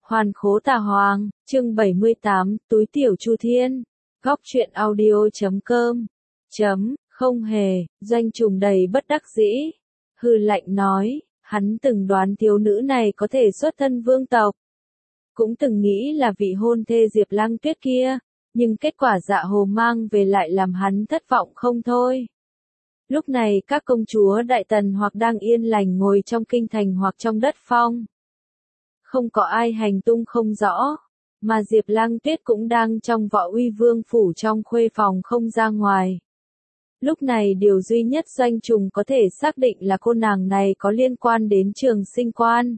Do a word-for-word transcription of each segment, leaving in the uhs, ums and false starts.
Hoàn khố tà hoàng, chương bảy mươi tám, túi tiểu Chu Thiên. Góc truyện audio chấm com. Chấm, không hề, Doanh Trùng đầy bất đắc dĩ. Hừ lạnh nói, hắn từng đoán thiếu nữ này có thể xuất thân vương tộc. Cũng từng nghĩ là vị hôn thê Diệp Lăng Tuyết kia, nhưng kết quả Dạ Hồ mang về lại làm hắn thất vọng không thôi. Lúc này các công chúa Đại Tần hoặc đang yên lành ngồi trong kinh thành hoặc trong đất phong. Không có ai hành tung không rõ, mà Diệp Lăng Tuyết cũng đang trong Võ Uy Vương phủ trong khuê phòng không ra ngoài. Lúc này điều duy nhất Doanh Trùng có thể xác định là cô nàng này có liên quan đến Trường Sinh Quan.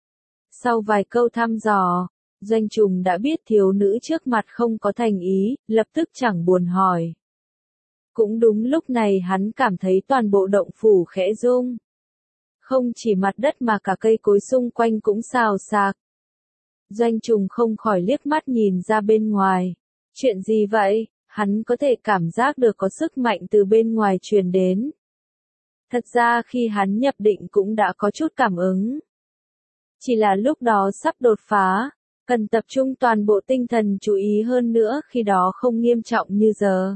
Sau vài câu thăm dò, Doanh Trùng đã biết thiếu nữ trước mặt không có thành ý, lập tức chẳng buồn hỏi. Cũng đúng lúc này hắn cảm thấy toàn bộ động phủ khẽ rung. Không chỉ mặt đất mà cả cây cối xung quanh cũng xào xạc. Doanh Trùng không khỏi liếc mắt nhìn ra bên ngoài. Chuyện gì vậy? Hắn có thể cảm giác được có sức mạnh từ bên ngoài truyền đến. Thật ra khi hắn nhập định cũng đã có chút cảm ứng. Chỉ là lúc đó sắp đột phá, cần tập trung toàn bộ tinh thần chú ý hơn nữa khi đó không nghiêm trọng như giờ.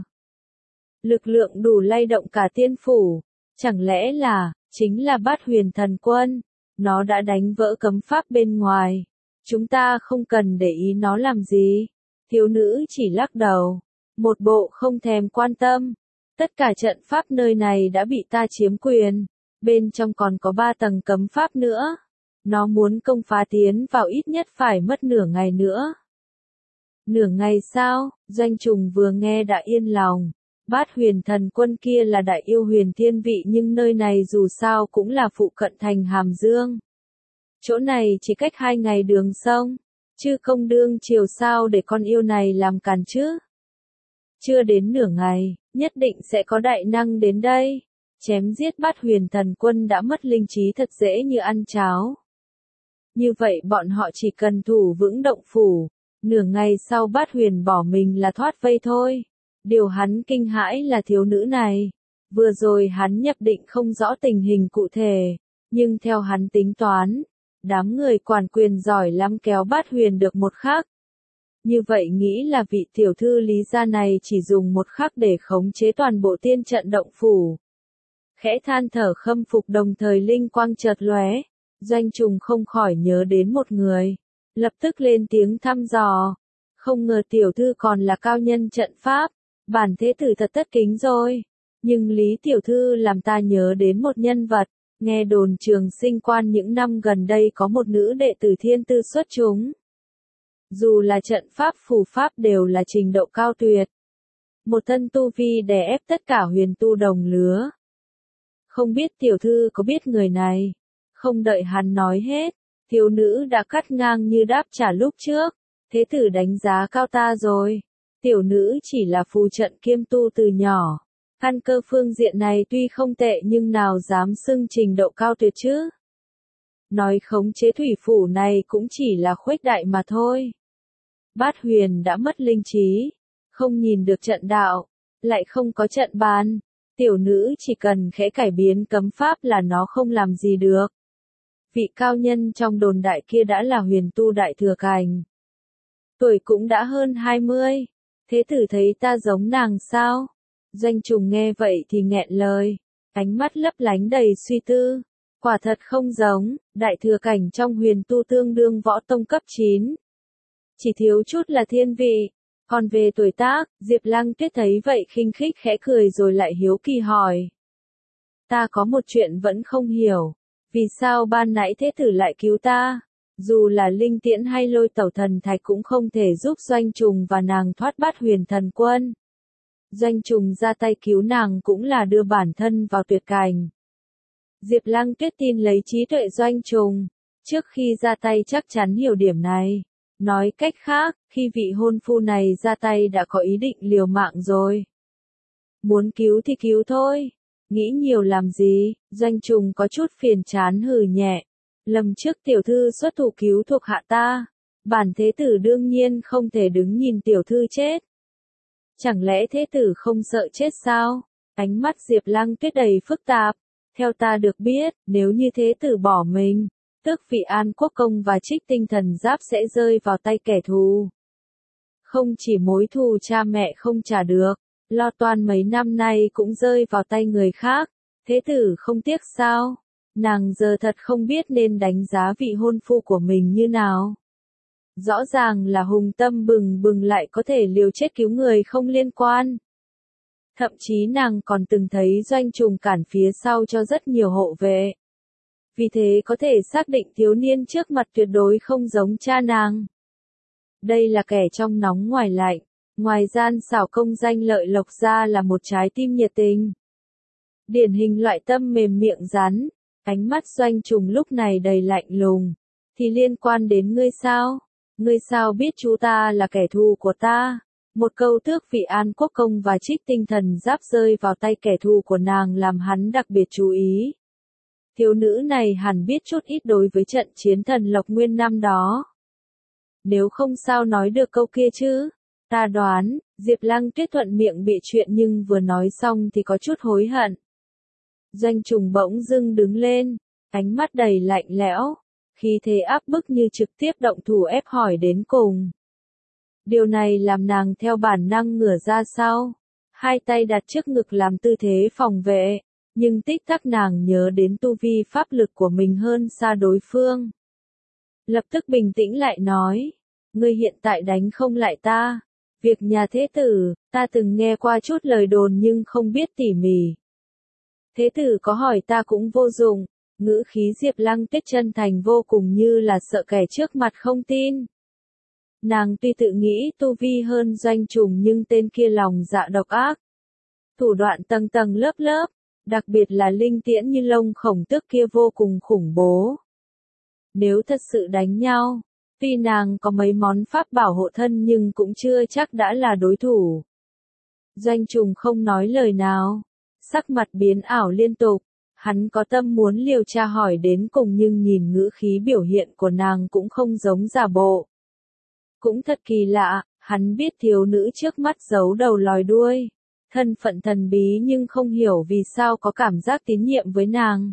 Lực lượng đủ lay động cả tiên phủ, chẳng lẽ là, chính là Bát Huyền Thần Quân, nó đã đánh vỡ cấm pháp bên ngoài. Chúng ta không cần để ý nó làm gì. Thiếu nữ chỉ lắc đầu, một bộ không thèm quan tâm. Tất cả trận pháp nơi này đã bị ta chiếm quyền, bên trong còn có ba tầng cấm pháp nữa. Nó muốn công phá tiến vào ít nhất phải mất nửa ngày nữa. Nửa ngày sao? Doanh Trùng vừa nghe đã yên lòng. Bát Huyền Thần Quân kia là đại yêu huyền thiên vị nhưng nơi này dù sao cũng là phụ cận thành Hàm Dương. Chỗ này chỉ cách hai ngày đường sông, chứ không đương chiều sao để con yêu này làm càn chứ. Chưa đến nửa ngày, nhất định sẽ có đại năng đến đây. Chém giết Bát Huyền Thần Quân đã mất linh trí thật dễ như ăn cháo. Như vậy bọn họ chỉ cần thủ vững động phủ, nửa ngày sau Bát Huyền bỏ mình là thoát vây thôi. Điều hắn kinh hãi là thiếu nữ này. Vừa rồi hắn nhập định không rõ tình hình cụ thể, nhưng theo hắn tính toán, đám người quản quyền giỏi lắm kéo Bát Huyền được một khắc. Như vậy nghĩ là vị tiểu thư Lý gia này chỉ dùng một khắc để khống chế toàn bộ tiên trận động phủ. Khẽ than thở khâm phục đồng thời linh quang chợt lóe, Doanh Trùng không khỏi nhớ đến một người, lập tức lên tiếng thăm dò. Không ngờ tiểu thư còn là cao nhân trận pháp, bản thế tử thật tất kính rồi. Nhưng Lý tiểu thư làm ta nhớ đến một nhân vật, nghe đồn Trường Sinh Quan những năm gần đây có một nữ đệ tử thiên tư xuất chúng. Dù là trận pháp phù pháp đều là trình độ cao tuyệt. Một thân tu vi đè ép tất cả huyền tu đồng lứa. Không biết tiểu thư có biết người này? Không đợi hắn nói hết, thiếu nữ đã cắt ngang như đáp trả lúc trước. Thế tử đánh giá cao ta rồi. Tiểu nữ chỉ là phù trận kiêm tu từ nhỏ. Căn cơ phương diện này tuy không tệ nhưng nào dám xưng trình độ cao tuyệt chứ. Nói khống chế thủy phủ này cũng chỉ là khuếch đại mà thôi. Bát Huyền đã mất linh trí, không nhìn được trận đạo, lại không có trận bàn. Tiểu nữ chỉ cần khẽ cải biến cấm pháp là nó không làm gì được. Vị cao nhân trong đồn đại kia đã là huyền tu đại thừa cảnh. Tuổi cũng đã hơn hai mươi. Thế tử thấy ta giống nàng sao? Doanh Trùng nghe vậy thì nghẹn lời, ánh mắt lấp lánh đầy suy tư. Quả thật không giống, đại thừa cảnh trong huyền tu tương đương võ tông cấp chín. Chỉ thiếu chút là thiên vị. Còn về tuổi tác, Diệp Lăng Tuyết thấy vậy khinh khích khẽ cười rồi lại hiếu kỳ hỏi. Ta có một chuyện vẫn không hiểu. Vì sao ban nãy thế tử lại cứu ta? Dù là linh tiễn hay lôi tẩu thần thạch cũng không thể giúp Doanh Trùng và nàng thoát Bát Huyền Thần Quân. Doanh Trùng ra tay cứu nàng cũng là đưa bản thân vào tuyệt cảnh. Diệp Lăng Tuyết tin lấy trí tuệ Doanh Trùng, trước khi ra tay chắc chắn hiểu điểm này. Nói cách khác, khi vị hôn phu này ra tay đã có ý định liều mạng rồi. Muốn cứu thì cứu thôi. Nghĩ nhiều làm gì? Doanh Trùng có chút phiền chán hừ nhẹ. Lần trước tiểu thư xuất thủ cứu thuộc hạ ta, bản thế tử đương nhiên không thể đứng nhìn tiểu thư chết. Chẳng lẽ thế tử không sợ chết sao? Ánh mắt Diệp Lăng Tuyết đầy phức tạp. Theo ta được biết, nếu như thế tử bỏ mình, tước vị An Quốc Công và Trích Tinh Thần Giáp sẽ rơi vào tay kẻ thù. Không chỉ mối thù cha mẹ không trả được, lo toan mấy năm nay cũng rơi vào tay người khác, thế tử không tiếc sao? Nàng giờ thật không biết nên đánh giá vị hôn phu của mình như nào. Rõ ràng là hùng tâm bừng bừng lại có thể liều chết cứu người không liên quan. Thậm chí nàng còn từng thấy Doanh Trùng cản phía sau cho rất nhiều hộ vệ. Vì thế có thể xác định thiếu niên trước mặt tuyệt đối không giống cha nàng. Đây là kẻ trong nóng ngoài lạnh, ngoài gian xảo công danh lợi lộc ra là một trái tim nhiệt tình. Điển hình loại tâm mềm miệng rắn, ánh mắt Doanh Trùng lúc này đầy lạnh lùng. Thì liên quan đến ngươi sao? Ngươi sao biết chú ta là kẻ thù của ta? Một câu tước vị An Quốc Công và Trích Tinh Thần Giáp rơi vào tay kẻ thù của nàng làm hắn đặc biệt chú ý. Thiếu nữ này hẳn biết chút ít đối với trận chiến thần Lộc Nguyên năm đó. Nếu không sao nói được câu kia chứ. Ta đoán, Diệp Lăng Tuyết thuận miệng bị chuyện nhưng vừa nói xong thì có chút hối hận. Doanh Trùng bỗng dưng đứng lên, ánh mắt đầy lạnh lẽo, khí thế áp bức như trực tiếp động thủ ép hỏi đến cùng. Điều này làm nàng theo bản năng ngửa ra sau, hai tay đặt trước ngực làm tư thế phòng vệ, nhưng tích tắc nàng nhớ đến tu vi pháp lực của mình hơn xa đối phương. Lập tức bình tĩnh lại nói, ngươi hiện tại đánh không lại ta, việc nhà thế tử, ta từng nghe qua chút lời đồn nhưng không biết tỉ mỉ. Thế tử có hỏi ta cũng vô dụng, ngữ khí Diệp Lăng Tuyết chân thành vô cùng như là sợ kẻ trước mặt không tin. Nàng tuy tự nghĩ tu vi hơn Doanh Trùng nhưng tên kia lòng dạ độc ác. Thủ đoạn tầng tầng lớp lớp, đặc biệt là linh tiễn như lông khổng tước kia vô cùng khủng bố. Nếu thật sự đánh nhau, tuy nàng có mấy món pháp bảo hộ thân nhưng cũng chưa chắc đã là đối thủ. Doanh Trùng không nói lời nào, sắc mặt biến ảo liên tục, hắn có tâm muốn liều tra hỏi đến cùng nhưng nhìn ngữ khí biểu hiện của nàng cũng không giống giả bộ. Cũng thật kỳ lạ, hắn biết thiếu nữ trước mắt giấu đầu lòi đuôi, thân phận thần bí nhưng không hiểu vì sao có cảm giác tín nhiệm với nàng.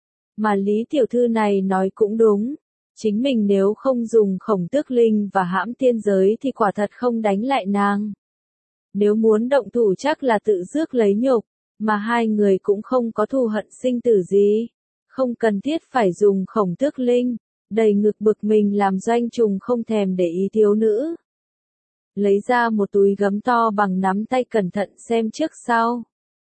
Mà Lý tiểu thư này nói cũng đúng, chính mình nếu không dùng khổng tước linh và hãm tiên giới thì quả thật không đánh lại nàng. Nếu muốn động thủ chắc là tự rước lấy nhục, mà hai người cũng không có thù hận sinh tử gì, không cần thiết phải dùng khổng tước linh. Đầy ngực bực mình làm Doanh Trùng không thèm để ý thiếu nữ. Lấy ra một túi gấm to bằng nắm tay cẩn thận xem trước sau.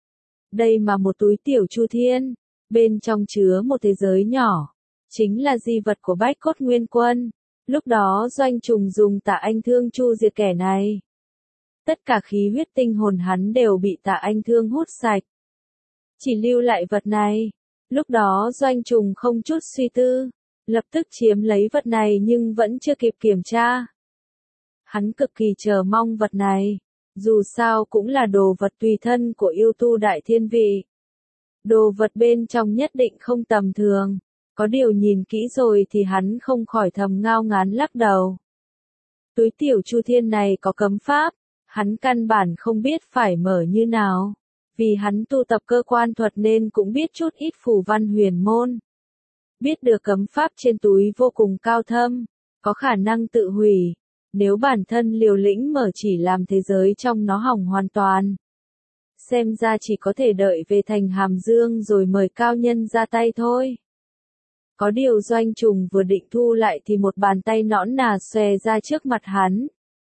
Đây mà một túi tiểu chu thiên, bên trong chứa một thế giới nhỏ, chính là di vật của Bách Cốt Nguyên Quân. Lúc đó Doanh Trùng dùng Tạ Anh Thương chu diệt kẻ này. Tất cả khí huyết tinh hồn hắn đều bị Tạ Anh Thương hút sạch. Chỉ lưu lại vật này. Lúc đó Doanh Trùng không chút suy tư, lập tức chiếm lấy vật này nhưng vẫn chưa kịp kiểm tra. Hắn cực kỳ chờ mong vật này, dù sao cũng là đồ vật tùy thân của yêu tu đại thiên vị. Đồ vật bên trong nhất định không tầm thường, có điều nhìn kỹ rồi thì hắn không khỏi thầm ngao ngán lắc đầu. Túi tiểu chu thiên này có cấm pháp, hắn căn bản không biết phải mở như nào, vì hắn tu tập cơ quan thuật nên cũng biết chút ít phù văn huyền môn. Biết được cấm pháp trên túi vô cùng cao thâm, có khả năng tự hủy, nếu bản thân liều lĩnh mở chỉ làm thế giới trong nó hỏng hoàn toàn. Xem ra chỉ có thể đợi về thành Hàm Dương rồi mời cao nhân ra tay thôi. Có điều Doanh Trùng vừa định thu lại thì một bàn tay nõn nà xòe ra trước mặt hắn.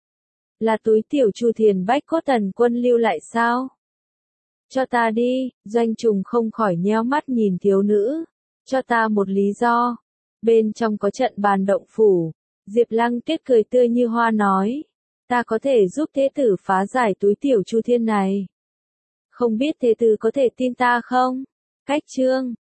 Là túi tiểu chu thiền Bách Cốt Thần Quân lưu lại sao? Cho ta đi, Doanh Trùng không khỏi nheo mắt nhìn thiếu nữ. Cho ta một lý do. Bên trong có trận bàn động phủ. Diệp Lăng Tuyết cười tươi như hoa nói. Ta có thể giúp thế tử phá giải túi tiểu chu thiên này. Không biết thế tử có thể tin ta không? Cách chương